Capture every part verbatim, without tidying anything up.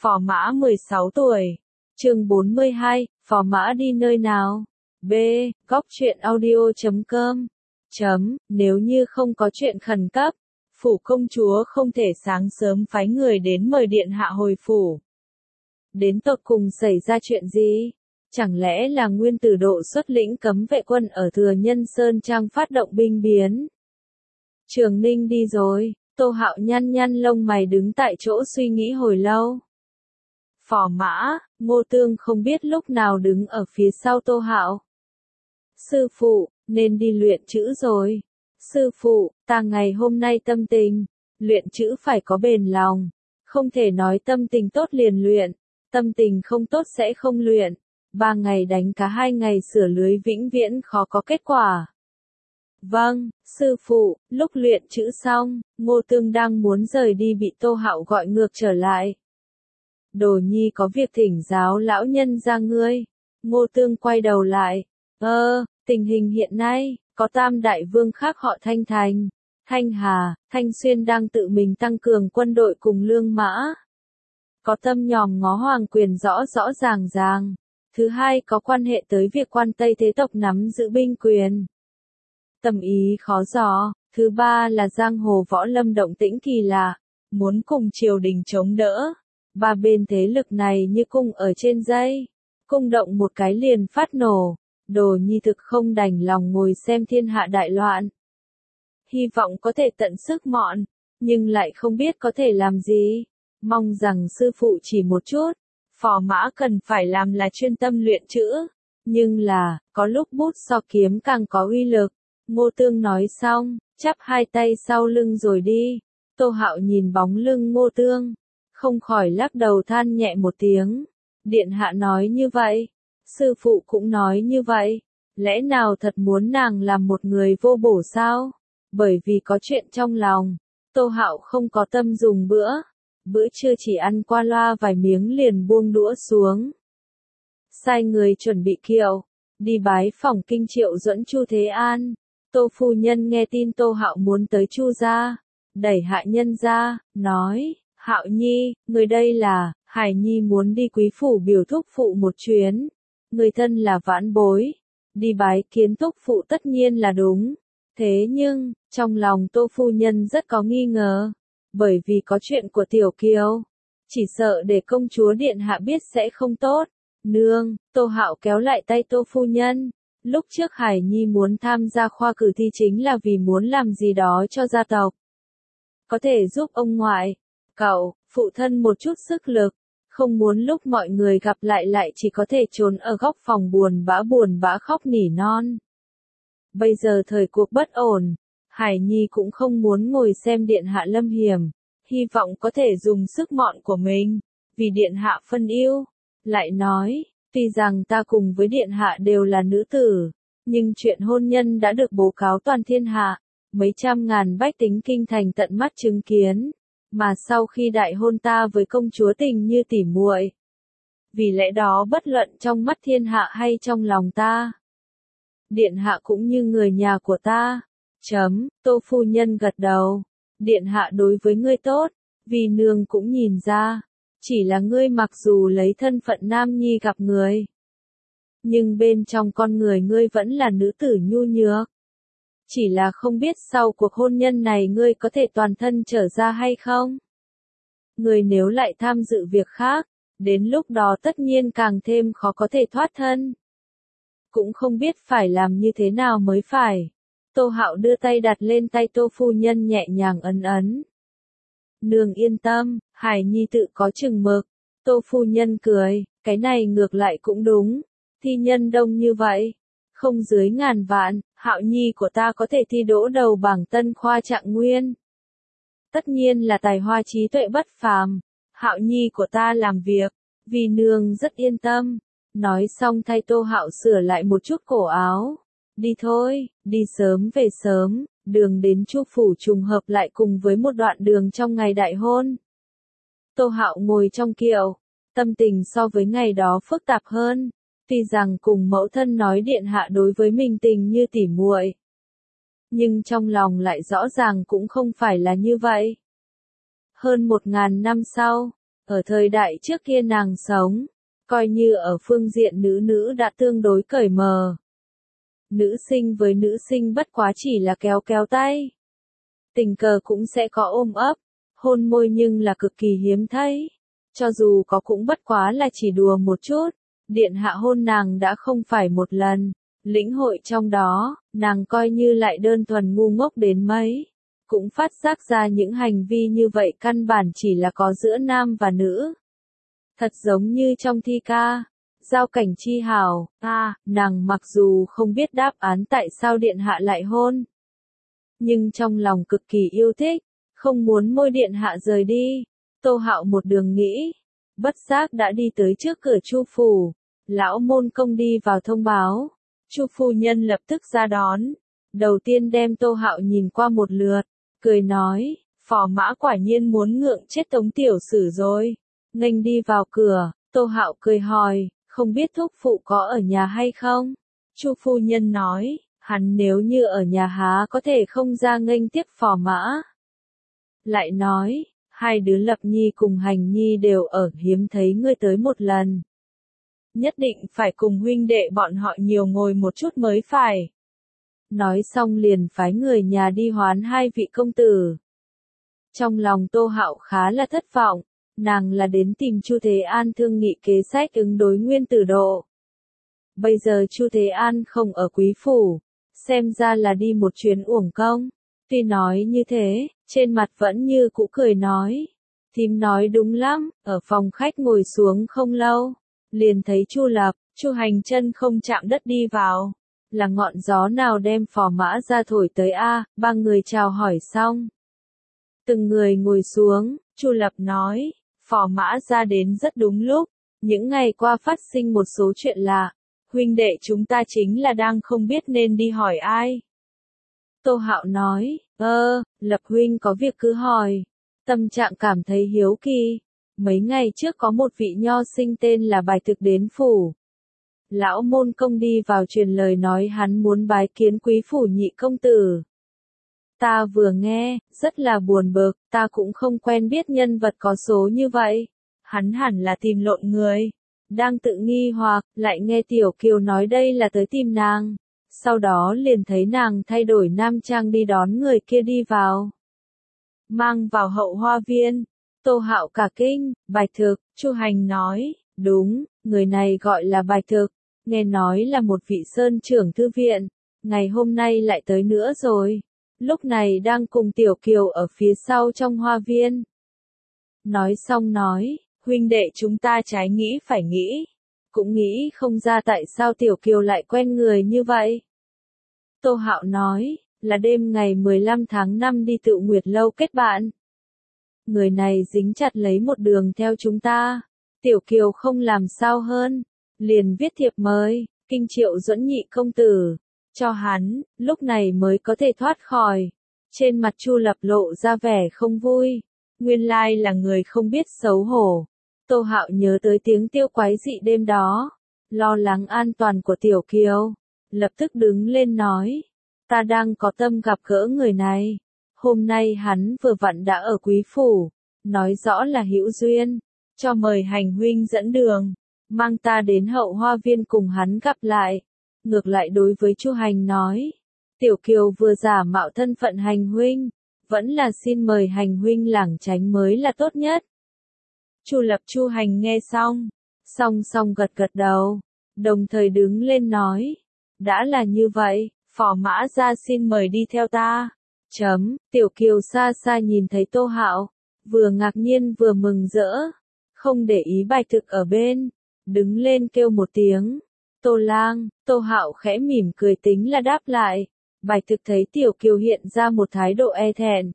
Phò Mã mười sáu tuổi. Chương bốn mươi hai, Phò Mã đi nơi nào? B. Góc truyện audio chấm com. Chấm, nếu như không có chuyện khẩn cấp, phủ công chúa không thể sáng sớm phái người đến mời điện hạ hồi phủ. Đến tột cùng xảy ra chuyện gì? Chẳng lẽ là Nguyên Tử Độ xuất lĩnh cấm vệ quân ở Thừa Nhân Sơn Trang phát động binh biến? Trường Ninh đi rồi. Tô Hạo nhăn nhăn lông mày đứng tại chỗ suy nghĩ hồi lâu. Phò Mã, Ngô Tương không biết lúc nào đứng ở phía sau Tô Hạo. Sư phụ, nên đi luyện chữ rồi. Sư phụ, ta ngày hôm nay tâm tình, luyện chữ phải có bền lòng. Không thể nói tâm tình tốt liền luyện, tâm tình không tốt sẽ không luyện. Ba ngày đánh cá hai ngày sửa lưới vĩnh viễn khó có kết quả. Vâng, sư phụ. Lúc luyện chữ xong, Ngô Tương đang muốn rời đi bị Tô Hạo gọi ngược trở lại. Đồ nhi có việc thỉnh giáo lão nhân ra ngươi. Ngô Tương quay đầu lại. Ơ, tình hình hiện nay, có tam đại vương khác họ Thanh Thành, Thanh Hà, Thanh Xuyên đang tự mình tăng cường quân đội cùng lương mã. Có tâm nhòm ngó hoàng quyền rõ rõ ràng ràng. Thứ hai có quan hệ tới việc quan Tây thế tộc nắm giữ binh quyền. Tâm ý khó dò. Thứ ba là giang hồ võ lâm động tĩnh kỳ lạ, muốn cùng triều đình chống đỡ. Ba bên thế lực này như cung ở trên dây, cung động một cái liền phát nổ. Đồ nhi thực không đành lòng ngồi xem thiên hạ đại loạn. Hy vọng có thể tận sức mọn, nhưng lại không biết có thể làm gì. Mong rằng sư phụ chỉ một chút. Phò Mã cần phải làm là chuyên tâm luyện chữ. Nhưng là, có lúc bút so kiếm càng có uy lực. Ngô Tương nói xong, chắp hai tay sau lưng rồi đi. Tô Hạo nhìn bóng lưng Ngô Tương, không khỏi lắc đầu than nhẹ một tiếng. Điện hạ nói như vậy, sư phụ cũng nói như vậy. Lẽ nào thật muốn nàng làm một người vô bổ sao? Bởi vì có chuyện trong lòng, Tô Hạo không có tâm dùng bữa. Bữa trưa chỉ ăn qua loa vài miếng liền buông đũa xuống. Sai người chuẩn bị kiệu, đi bái phỏng kinh Triệu Duẫn Chu Thế An. Tô phu nhân nghe tin Tô Hạo muốn tới Chu gia, đẩy hạ nhân ra, nói, Hạo nhi, người đây là, Hải nhi muốn đi quý phủ biểu thúc phụ một chuyến. Người thân là vãn bối, đi bái kiến thúc phụ tất nhiên là đúng. Thế nhưng, trong lòng Tô phu nhân rất có nghi ngờ. Bởi vì có chuyện của Tiểu Kiều, chỉ sợ để công chúa điện hạ biết sẽ không tốt. Nương, Tô Hạo kéo lại tay Tô phu nhân. Lúc trước Hải Nhi muốn tham gia khoa cử thi chính là vì muốn làm gì đó cho gia tộc. Có thể giúp ông ngoại, cậu, phụ thân một chút sức lực. Không muốn lúc mọi người gặp lại lại chỉ có thể trốn ở góc phòng buồn bã buồn bã khóc nỉ non. Bây giờ thời cuộc bất ổn. Hải Nhi cũng không muốn ngồi xem điện hạ lâm hiểm, hy vọng có thể dùng sức mọn của mình, vì điện hạ phân yêu. Lại nói, tuy rằng ta cùng với điện hạ đều là nữ tử, nhưng chuyện hôn nhân đã được bố cáo toàn thiên hạ, mấy trăm ngàn bách tính kinh thành tận mắt chứng kiến, mà sau khi đại hôn ta với công chúa tình như tỉ muội. Vì lẽ đó bất luận trong mắt thiên hạ hay trong lòng ta, điện hạ cũng như người nhà của ta. Chấm, Tô phu nhân gật đầu. Điện hạ đối với ngươi tốt, vì nương cũng nhìn ra. Chỉ là ngươi mặc dù lấy thân phận nam nhi gặp người, nhưng bên trong con người ngươi vẫn là nữ tử nhu nhược. Chỉ là không biết sau cuộc hôn nhân này ngươi có thể toàn thân trở ra hay không? Ngươi nếu lại tham dự việc khác, đến lúc đó tất nhiên càng thêm khó có thể thoát thân. Cũng không biết phải làm như thế nào mới phải. Tô Hạo đưa tay đặt lên tay Tô phu nhân nhẹ nhàng ấn ấn. Nương yên tâm, Hải Nhi tự có chừng mực. Tô phu nhân cười, cái này ngược lại cũng đúng. Thi nhân đông như vậy, không dưới ngàn vạn, Hạo Nhi của ta có thể thi đỗ đầu bảng tân khoa trạng nguyên. Tất nhiên là tài hoa trí tuệ bất phàm. Hạo Nhi của ta làm việc, vì nương rất yên tâm. Nói xong thay Tô Hạo sửa lại một chút cổ áo. Đi thôi, đi sớm về sớm, đường đến Chu phủ trùng hợp lại cùng với một đoạn đường trong ngày đại hôn. Tô Hạo ngồi trong kiệu, tâm tình so với ngày đó phức tạp hơn. Tuy rằng cùng mẫu thân nói điện hạ đối với mình tình như tỉ muội, nhưng trong lòng lại rõ ràng cũng không phải là như vậy. Hơn một ngàn năm sau, Ở thời đại trước kia nàng sống, coi như ở phương diện nữ nữ đã tương đối cởi mở. Nữ sinh với nữ sinh bất quá chỉ là kéo kéo tay. Tình cờ cũng sẽ có ôm ấp, hôn môi nhưng là cực kỳ hiếm thấy. Cho dù có cũng bất quá là chỉ đùa một chút. Điện hạ hôn nàng đã không phải một lần. Lĩnh hội trong đó, nàng coi như lại đơn thuần ngu ngốc đến mấy. Cũng phát giác ra những hành vi như vậy căn bản chỉ là có giữa nam và nữ. Thật giống như trong thi ca. Giao cảnh chi hào, à, nàng mặc dù không biết đáp án tại sao điện hạ lại hôn. Nhưng trong lòng cực kỳ yêu thích, không muốn môi điện hạ rời đi. Tô Hạo một đường nghĩ, bất giác đã đi tới trước cửa Chu phủ. Lão môn công đi vào thông báo. Chu phu nhân lập tức ra đón. Đầu tiên đem Tô Hạo nhìn qua một lượt, cười nói, phò mã quả nhiên muốn ngượng chết Tống tiểu sử rồi. Nghênh đi vào cửa, Tô Hạo cười hỏi, không biết thúc phụ có ở nhà hay không? Chu phu nhân nói, hắn nếu như ở nhà há có thể không ra nghênh tiếp phò mã. Lại nói, hai đứa Lập Nhi cùng Hành Nhi đều ở, hiếm thấy ngươi tới một lần. Nhất định phải cùng huynh đệ bọn họ nhiều ngồi một chút mới phải. Nói xong liền phái người nhà đi hoán hai vị công tử. Trong lòng Tô Hạo khá là thất vọng, nàng là đến tìm Chu Thế An thương nghị kế sách ứng đối Nguyên Tử Độ. Bây giờ Chu Thế An không ở quý phủ, xem ra là đi một chuyến uổng công. Tuy nói như thế, trên mặt vẫn như cũ cười nói. Thím nói đúng lắm, ở phòng khách ngồi xuống không lâu, liền thấy Chu Lập, Chu Hành chân không chạm đất đi vào. Là ngọn gió nào đem phò mã ra thổi tới a? Ba người chào hỏi xong. Từng người ngồi xuống, Chu Lập nói, phò mã ra đến rất đúng lúc, những ngày qua phát sinh một số chuyện lạ, huynh đệ chúng ta chính là đang không biết nên đi hỏi ai. Tô Hạo nói, ơ, Lập huynh có việc cứ hỏi, tâm trạng cảm thấy hiếu kỳ. Mấy ngày trước có một vị nho sinh tên là Bài Thực đến phủ. Lão môn công đi vào truyền lời nói hắn muốn bái kiến quý phủ nhị công tử. Ta vừa nghe, rất là buồn bực, ta cũng không quen biết nhân vật có số như vậy. Hắn hẳn là tìm lộn người. Đang tự nghi hoặc, lại nghe Tiểu Kiều nói đây là tới tìm nàng. Sau đó liền thấy nàng thay đổi nam trang đi đón người kia đi vào. Mang vào hậu hoa viên. Tô Hạo cả kinh, Bài Thực, Chu Hành nói, đúng, người này gọi là Bài Thực, nghe nói là một vị sơn trưởng thư viện, ngày hôm nay lại tới nữa rồi, lúc này đang cùng Tiểu Kiều ở phía sau trong hoa viên. Nói xong nói, huynh đệ chúng ta trái nghĩ phải nghĩ, cũng nghĩ không ra tại sao Tiểu Kiều lại quen người như vậy. Tô Hạo nói, là đêm ngày mười lăm tháng năm đi Tự Nguyệt lâu kết bạn. Người này dính chặt lấy một đường theo chúng ta. Tiểu Kiều không làm sao hơn, liền viết thiệp mời, kinh triệu Duẫn nhị công tử, cho hắn, lúc này mới có thể thoát khỏi. Trên mặt Chu Lập lộ ra vẻ không vui, nguyên lai là người không biết xấu hổ. Tô Hạo nhớ tới tiếng tiêu quái dị đêm đó, lo lắng an toàn của Tiểu Kiều, lập tức đứng lên nói, ta đang có tâm gặp gỡ người này. Hôm nay hắn vừa vặn đã ở quý phủ, nói rõ là hữu duyên, cho mời Hành huynh dẫn đường, mang ta đến hậu hoa viên cùng hắn gặp lại. Ngược lại đối với Chu Hành nói, Tiểu Kiều vừa giả mạo thân phận Hành huynh, vẫn là xin mời Hành huynh lảng tránh mới là tốt nhất. Chu Lập Chu Hành nghe xong, song song gật gật đầu, đồng thời đứng lên nói, đã là như vậy, phò mã ra xin mời đi theo ta. Chấm, Tiểu Kiều xa xa nhìn thấy Tô Hạo, vừa ngạc nhiên vừa mừng rỡ, không để ý Bài Thực ở bên, đứng lên kêu một tiếng, Tô Lang. Tô Hạo khẽ mỉm cười tính là đáp lại. Bài Thực thấy Tiểu Kiều hiện ra một thái độ e thẹn,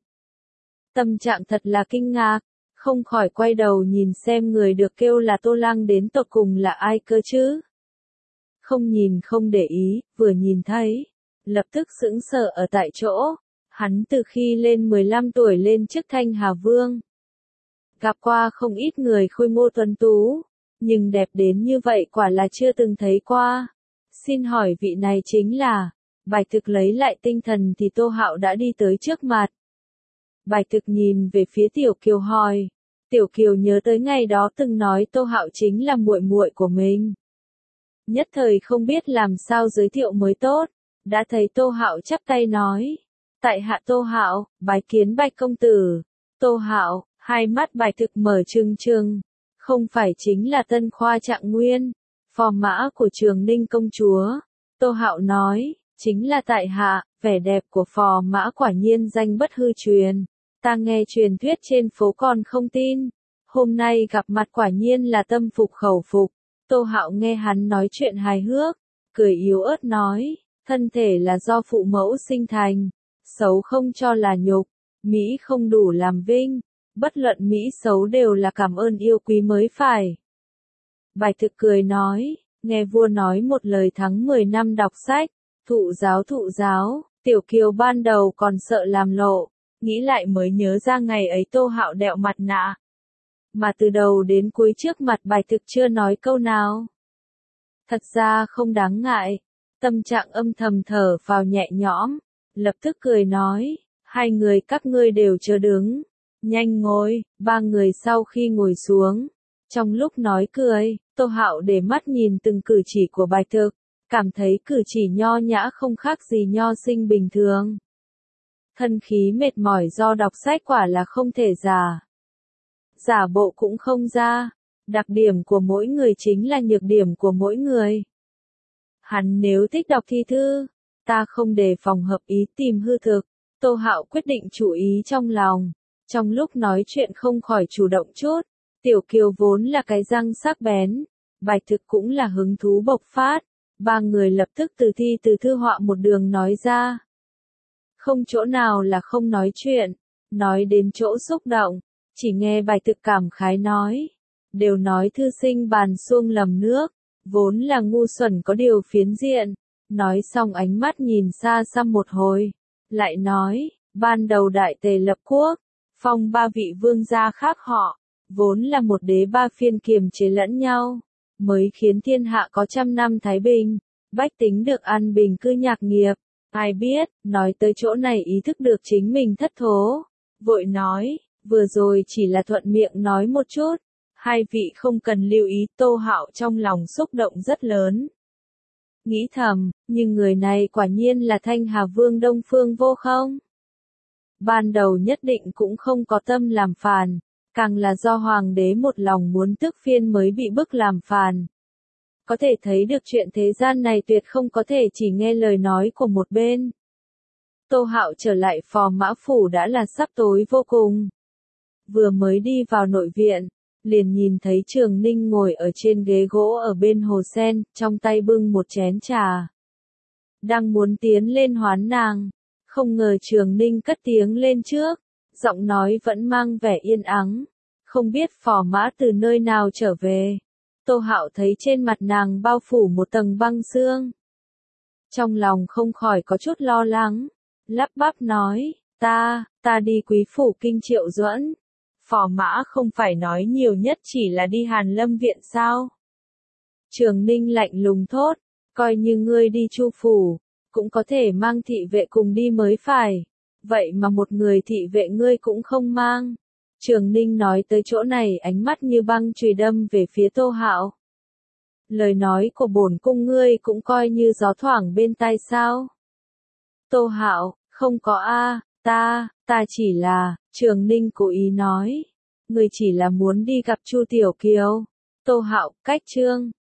tâm trạng thật là kinh ngạc, không khỏi quay đầu nhìn xem người được kêu là Tô Lang đến tột cùng là ai cơ chứ. Không nhìn không để ý, vừa nhìn thấy, lập tức sững sờ ở tại chỗ. Hắn từ khi lên mười lăm tuổi lên chức Thanh Hà Vương. Gặp qua không ít người khôi ngô tuấn tú, nhưng đẹp đến như vậy quả là chưa từng thấy qua. Xin hỏi vị này chính là. Bài Thực lấy lại tinh thần thì Tô Hạo đã đi tới trước mặt. Bài Thực nhìn về phía Tiểu Kiều hỏi, Tiểu Kiều nhớ tới ngày đó từng nói Tô Hạo chính là muội muội của mình. Nhất thời không biết làm sao giới thiệu mới tốt, đã thấy Tô Hạo chắp tay nói: "Tại hạ Tô Hạo, bái kiến Bạch công tử." Tô Hạo, hai mắt Bạch Thực mở trừng trừng, không phải chính là Tân Khoa Trạng Nguyên, phò mã của Trường Ninh công chúa. Tô Hạo nói: "Chính là tại hạ, vẻ đẹp của phò mã quả nhiên danh bất hư truyền. Ta nghe truyền thuyết trên phố còn không tin, hôm nay gặp mặt quả nhiên là tâm phục khẩu phục." Tô Hạo nghe hắn nói chuyện hài hước, cười yếu ớt nói: "Thân thể là do phụ mẫu sinh thành, xấu không cho là nhục, mỹ không đủ làm vinh, bất luận mỹ xấu đều là cảm ơn yêu quý mới phải." Bạch Thực cười nói: "Nghe vua nói một lời thắng mười năm đọc sách, thụ giáo thụ giáo." Tiểu Kiều ban đầu còn sợ làm lộ, nghĩ lại mới nhớ ra ngày ấy Tô Hạo đeo mặt nạ, mà từ đầu đến cuối trước mặt Bạch Thực chưa nói câu nào. Thật ra không đáng ngại, tâm trạng âm thầm thở vào nhẹ nhõm, lập tức cười nói: "Hai người các ngươi đều chớ đứng, nhanh ngồi." Ba người sau khi ngồi xuống, trong lúc nói cười, Tô Hạo để mắt nhìn từng cử chỉ của Bạch Thực, cảm thấy cử chỉ nho nhã không khác gì nho sinh bình thường. Thân khí mệt mỏi do đọc sách quả là không thể giả. Giả bộ cũng không ra, đặc điểm của mỗi người chính là nhược điểm của mỗi người. Hắn nếu thích đọc thi thư, ta không đề phòng hợp ý tìm hư thực. Tô Hạo quyết định chú ý trong lòng, trong lúc nói chuyện không khỏi chủ động chút. Tiểu Kiều vốn là cái răng sắc bén, Bạch Thực cũng là hứng thú bộc phát, ba người lập tức từ thi từ thư họa một đường nói ra. Không chỗ nào là không nói chuyện, nói đến chỗ xúc động, chỉ nghe Bạch Thực cảm khái nói: "Đều nói thư sinh bàn xuông lầm nước, vốn là ngu xuẩn có điều phiến diện." Nói xong ánh mắt nhìn xa xăm một hồi, lại nói: "Ban đầu Đại Tề lập quốc, phong ba vị vương gia khác họ, vốn là một đế ba phiên kiềm chế lẫn nhau, mới khiến thiên hạ có trăm năm thái bình, bách tính được an bình cư nhạc nghiệp." Ai biết, nói tới chỗ này ý thức được chính mình thất thố, vội nói: "Vừa rồi chỉ là thuận miệng nói một chút, hai vị không cần lưu ý." Tô Hạo trong lòng xúc động rất lớn, nghĩ thầm, nhưng người này quả nhiên là Thanh Hà Vương Đông Phương Vô Không. Ban đầu nhất định cũng không có tâm làm phản, càng là do hoàng đế một lòng muốn tước phiên mới bị bức làm phản. Có thể thấy được chuyện thế gian này tuyệt không có thể chỉ nghe lời nói của một bên. Tô Hạo trở lại phò mã phủ đã là sắp tối vô cùng. Vừa mới đi vào nội viện, liền nhìn thấy Trường Ninh ngồi ở trên ghế gỗ ở bên hồ sen, trong tay bưng một chén trà. Đang muốn tiến lên hoán nàng, không ngờ Trường Ninh cất tiếng lên trước, giọng nói vẫn mang vẻ yên ắng: "Không biết phò mã từ nơi nào trở về." Tô Hạo thấy trên mặt nàng bao phủ một tầng băng sương, trong lòng không khỏi có chút lo lắng, lắp bắp nói: Ta, ta đi Quý phủ Kinh Triệu Duẫn." "Phò mã không phải nói nhiều nhất chỉ là đi Hàn Lâm viện sao?" Trường Ninh lạnh lùng thốt: "Coi như ngươi đi Chu phủ, cũng có thể mang thị vệ cùng đi mới phải. Vậy mà một người thị vệ ngươi cũng không mang." Trường Ninh nói tới chỗ này ánh mắt như băng chùy đâm về phía Tô Hạo. "Lời nói của bổn cung ngươi cũng coi như gió thoảng bên tai sao?" Tô Hạo: "Không có a, ta, ta chỉ là." Trường Ninh cố ý nói: "Ngươi chỉ là muốn đi gặp Chu Tiểu Kiều." Tô Hạo: "Cách chương."